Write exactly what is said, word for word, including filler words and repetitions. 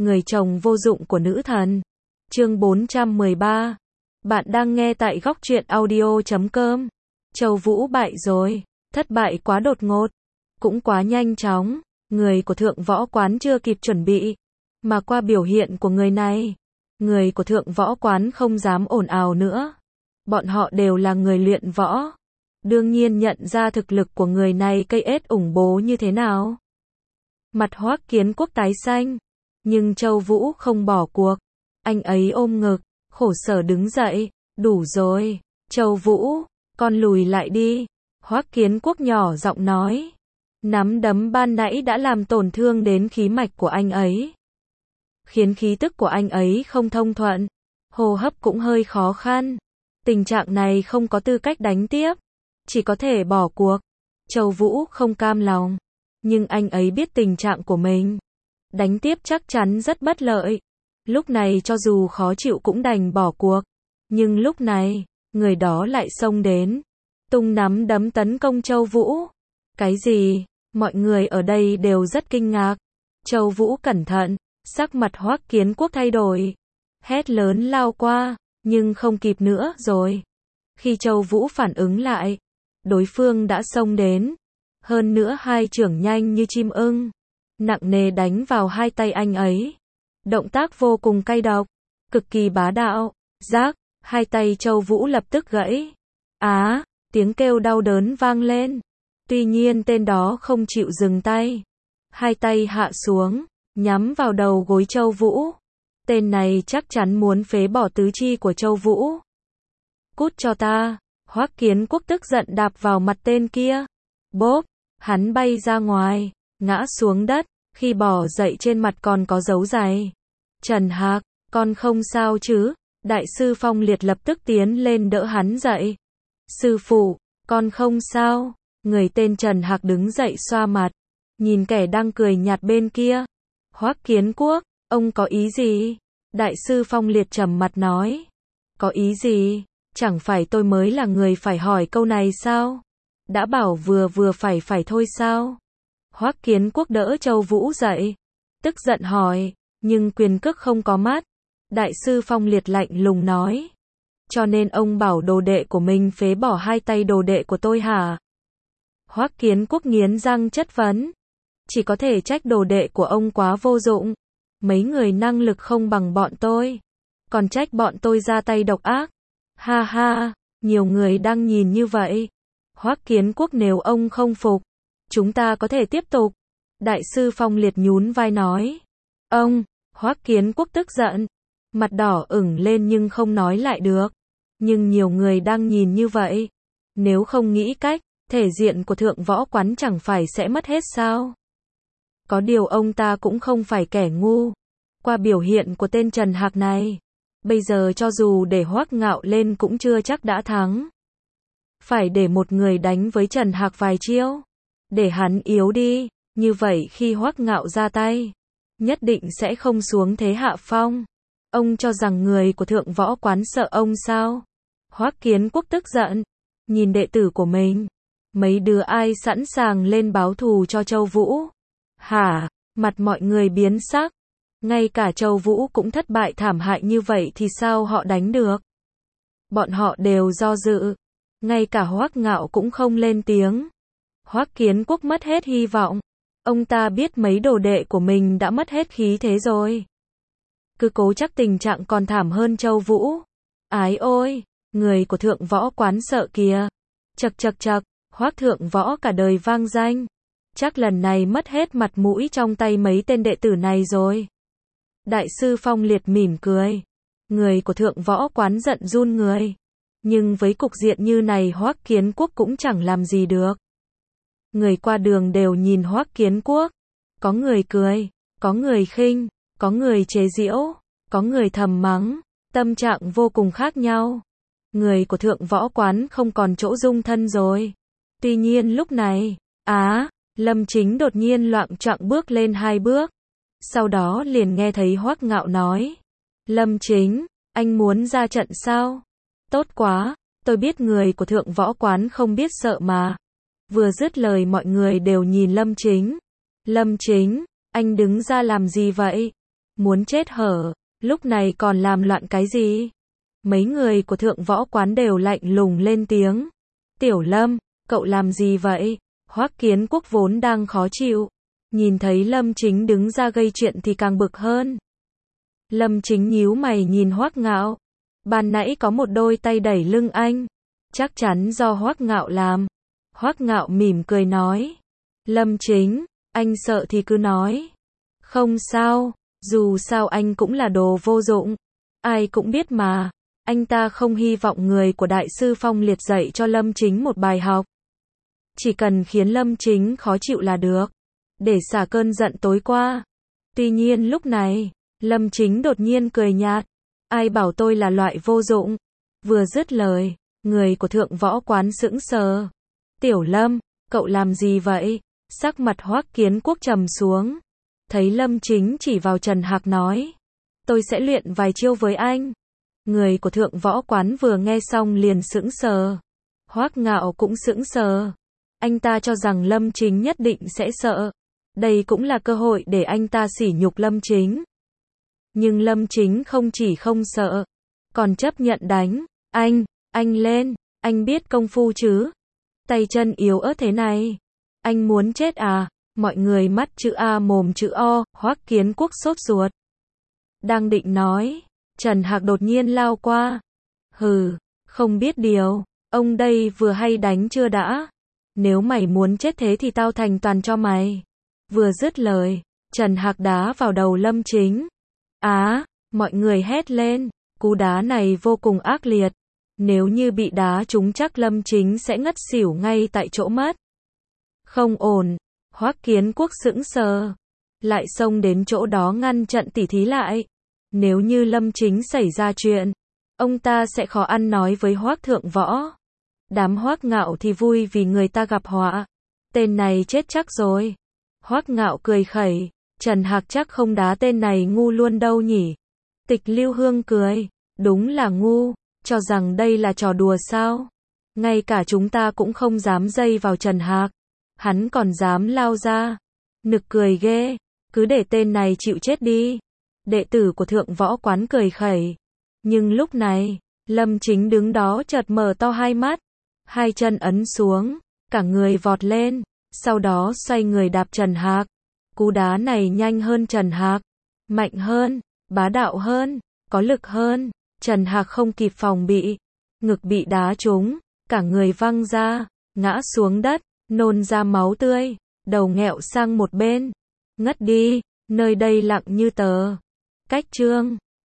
người chồng vô dụng của nữ thần. Chương bốn trăm mười ba. Bạn đang nghe tại góc truyện audio chấm com. Châu Vũ bại rồi, thất bại quá đột ngột, cũng quá nhanh chóng, người của Thượng Võ Quán chưa kịp chuẩn bị, mà qua biểu hiện của người này, người của Thượng Võ Quán không dám ồn ào nữa. Bọn họ đều là người luyện võ, đương nhiên nhận ra thực lực của người này cây ết ủng bố như thế nào. Mặt Hoắc Kiến Quốc tái xanh, nhưng Châu Vũ không bỏ cuộc, anh ấy ôm ngực, khổ sở đứng dậy, đủ rồi, Châu Vũ, con lùi lại đi, Hoắc Kiến Quốc nhỏ giọng nói. Nắm đấm ban nãy đã làm tổn thương đến khí mạch của anh ấy, khiến khí tức của anh ấy không thông thuận, hô hấp cũng hơi khó khăn. Tình trạng này không có tư cách đánh tiếp, chỉ có thể bỏ cuộc. Châu Vũ không cam lòng, nhưng anh ấy biết tình trạng của mình, đánh tiếp chắc chắn rất bất lợi. Lúc này cho dù khó chịu cũng đành bỏ cuộc, nhưng lúc này, người đó lại xông đến, tung nắm đấm tấn công Châu Vũ. Cái gì? Mọi người ở đây đều rất kinh ngạc. Châu Vũ cẩn thận, sắc mặt Hoắc Kiến Quốc thay đổi, hét lớn lao qua, nhưng không kịp nữa rồi. Khi Châu Vũ phản ứng lại, đối phương đã xông đến, hơn nữa hai chưởng nhanh như chim ưng, nặng nề đánh vào hai tay anh ấy. Động tác vô cùng cay độc, cực kỳ bá đạo. Rác, hai tay Châu Vũ lập tức gãy. Á, tiếng kêu đau đớn vang lên. Tuy nhiên tên đó không chịu dừng tay, hai tay hạ xuống, nhắm vào đầu gối Châu Vũ. Tên này chắc chắn muốn phế bỏ tứ chi của Châu Vũ. Cút cho ta, Hoắc Kiến Quốc tức giận đạp vào mặt tên kia. Bốp, hắn bay ra ngoài, ngã xuống đất, khi bò dậy trên mặt còn có dấu giày. Trần Hạc, con không sao chứ? Đại sư Phong Liệt lập tức tiến lên đỡ hắn dậy. Sư phụ, con không sao. Người tên Trần Hạc đứng dậy xoa mặt, nhìn kẻ đang cười nhạt bên kia. Hoắc Kiến Quốc, ông có ý gì? Đại sư Phong Liệt trầm mặt nói. Có ý gì? Chẳng phải tôi mới là người phải hỏi câu này sao? Đã bảo vừa vừa phải phải thôi sao? Hoắc Kiến Quốc đỡ Châu Vũ dậy, tức giận hỏi, nhưng quyền cước không có mắt. Đại sư Phong Liệt lạnh lùng nói. Cho nên ông bảo đồ đệ của mình phế bỏ hai tay đồ đệ của tôi hả? Hoắc Kiến Quốc nghiến răng chất vấn. Chỉ có thể trách đồ đệ của ông quá vô dụng. Mấy người năng lực không bằng bọn tôi, còn trách bọn tôi ra tay độc ác. Ha ha, nhiều người đang nhìn như vậy. Hoắc Kiến Quốc, nếu ông không phục, chúng ta có thể tiếp tục. Đại sư Phong Liệt nhún vai nói. Ông, Hoắc Kiến Quốc tức giận, mặt đỏ ửng lên nhưng không nói lại được. Nhưng nhiều người đang nhìn như vậy, nếu không nghĩ cách, thể diện của Thượng Võ Quán chẳng phải sẽ mất hết sao? Có điều ông ta cũng không phải kẻ ngu. Qua biểu hiện của tên Trần Hạc này, bây giờ cho dù để Hoắc Ngạo lên cũng chưa chắc đã thắng. Phải để một người đánh với Trần Hạc vài chiêu, để hắn yếu đi, như vậy khi Hoắc Ngạo ra tay, nhất định sẽ không xuống thế hạ phong. Ông cho rằng người của Thượng Võ Quán sợ ông sao? Hoắc Kiến Quốc tức giận, nhìn đệ tử của mình. Mấy đứa ai sẵn sàng lên báo thù cho Châu Vũ? Hả? Mặt mọi người biến sắc. Ngay cả Châu Vũ cũng thất bại thảm hại như vậy thì sao họ đánh được? Bọn họ đều do dự. Ngay cả Hoắc Ngạo cũng không lên tiếng. Hoắc Kiến Quốc mất hết hy vọng. Ông ta biết mấy đồ đệ của mình đã mất hết khí thế rồi. Cứ cố chắc tình trạng còn thảm hơn Châu Vũ. Ái ôi, người của Thượng Võ Quán sợ kìa. Chậc chậc chậc, Hoắc Thượng Võ cả đời vang danh. Chắc lần này mất hết mặt mũi trong tay mấy tên đệ tử này rồi. Đại sư Phong Liệt mỉm cười. Người của Thượng Võ Quán giận run người. Nhưng với cục diện như này Hoắc Kiến Quốc cũng chẳng làm gì được. Người qua đường đều nhìn Hoắc Kiến Quốc. Có người cười, có người khinh, có người chế giễu, có người thầm mắng. Tâm trạng vô cùng khác nhau. Người của Thượng Võ Quán không còn chỗ dung thân rồi. Tuy nhiên lúc này, á, Lâm Chính đột nhiên loạng choạng bước lên hai bước. Sau đó liền nghe thấy Hoắc Ngạo nói. Lâm Chính, anh muốn ra trận sao? Tốt quá, tôi biết người của Thượng Võ Quán không biết sợ mà. Vừa dứt lời mọi người đều nhìn Lâm Chính. Lâm Chính, anh đứng ra làm gì vậy? Muốn chết hở, lúc này còn làm loạn cái gì? Mấy người của thượng võ quán đều lạnh lùng lên tiếng. Tiểu Lâm, cậu làm gì vậy? Hoắc Kiến Quốc vốn đang khó chịu, nhìn thấy Lâm Chính đứng ra gây chuyện thì càng bực hơn. Lâm Chính nhíu mày nhìn Hoắc Ngạo. Ban nãy có một đôi tay đẩy lưng anh, chắc chắn do Hoắc Ngạo làm. Hoắc Ngạo mỉm cười nói. Lâm Chính, anh sợ thì cứ nói. Không sao, dù sao anh cũng là đồ vô dụng. Ai cũng biết mà, anh ta không hy vọng người của Đại sư Phong Liệt dạy cho Lâm Chính một bài học. Chỉ cần khiến Lâm Chính khó chịu là được, để xả cơn giận tối qua. Tuy nhiên lúc này, Lâm Chính đột nhiên cười nhạt. Ai bảo tôi là loại vô dụng? Vừa dứt lời, người của thượng võ quán sững sờ. Tiểu Lâm, cậu làm gì vậy? Sắc mặt Hoắc Kiến Quốc trầm xuống. Thấy Lâm Chính chỉ vào Trần Hạc nói. Tôi sẽ luyện vài chiêu với anh. Người của thượng võ quán vừa nghe xong liền sững sờ. Hoắc Ngạo cũng sững sờ. Anh ta cho rằng Lâm Chính nhất định sẽ sợ. Đây cũng là cơ hội để anh ta sỉ nhục Lâm Chính. Nhưng Lâm Chính không chỉ không sợ, còn chấp nhận đánh. Anh, anh lên, anh biết công phu chứ? Tay chân yếu ớt thế này. Anh muốn chết à? Mọi người mắt chữ A mồm chữ O, Hoắc Kiến Quốc sốt ruột. Đang định nói, Trần Hạc đột nhiên lao qua. Hừ, không biết điều, ông đây vừa hay đánh chưa đã? Nếu mày muốn chết thế thì tao thành toàn cho mày. Vừa dứt lời, Trần Hạc đá vào đầu Lâm Chính. Á, mọi người hét lên, cú đá này vô cùng ác liệt. Nếu như bị đá trúng chắc Lâm Chính sẽ ngất xỉu ngay tại chỗ mất. Không ổn, Hoắc Kiến Quốc sững sờ. Lại xông đến chỗ đó ngăn trận tỉ thí lại. Nếu như Lâm Chính xảy ra chuyện, ông ta sẽ khó ăn nói với Hoắc Thượng Võ. Đám Hoắc Ngạo thì vui vì người ta gặp họa. Tên này chết chắc rồi. Hoắc Ngạo cười khẩy. Trần Hạc chắc không đá tên này ngu luôn đâu nhỉ. Tịch Lưu Hương cười. Đúng là ngu. Cho rằng đây là trò đùa sao? Ngay cả chúng ta cũng không dám dây vào Trần Hạc. Hắn còn dám lao ra. Nực cười ghê. Cứ để tên này chịu chết đi. Đệ tử của thượng võ quán cười khẩy. Nhưng lúc này, Lâm Chính đứng đó chợt mở to hai mắt. Hai chân ấn xuống. Cả người vọt lên. Sau đó xoay người đạp Trần Hạc. Cú đá này nhanh hơn Trần Hạc. Mạnh hơn. Bá đạo hơn. Có lực hơn. Trần Hạc không kịp phòng bị. Ngực bị đá trúng. Cả người văng ra. Ngã xuống đất. Nôn ra máu tươi. Đầu nghẹo sang một bên. Ngất đi. Nơi đây lặng như tờ. Cách chương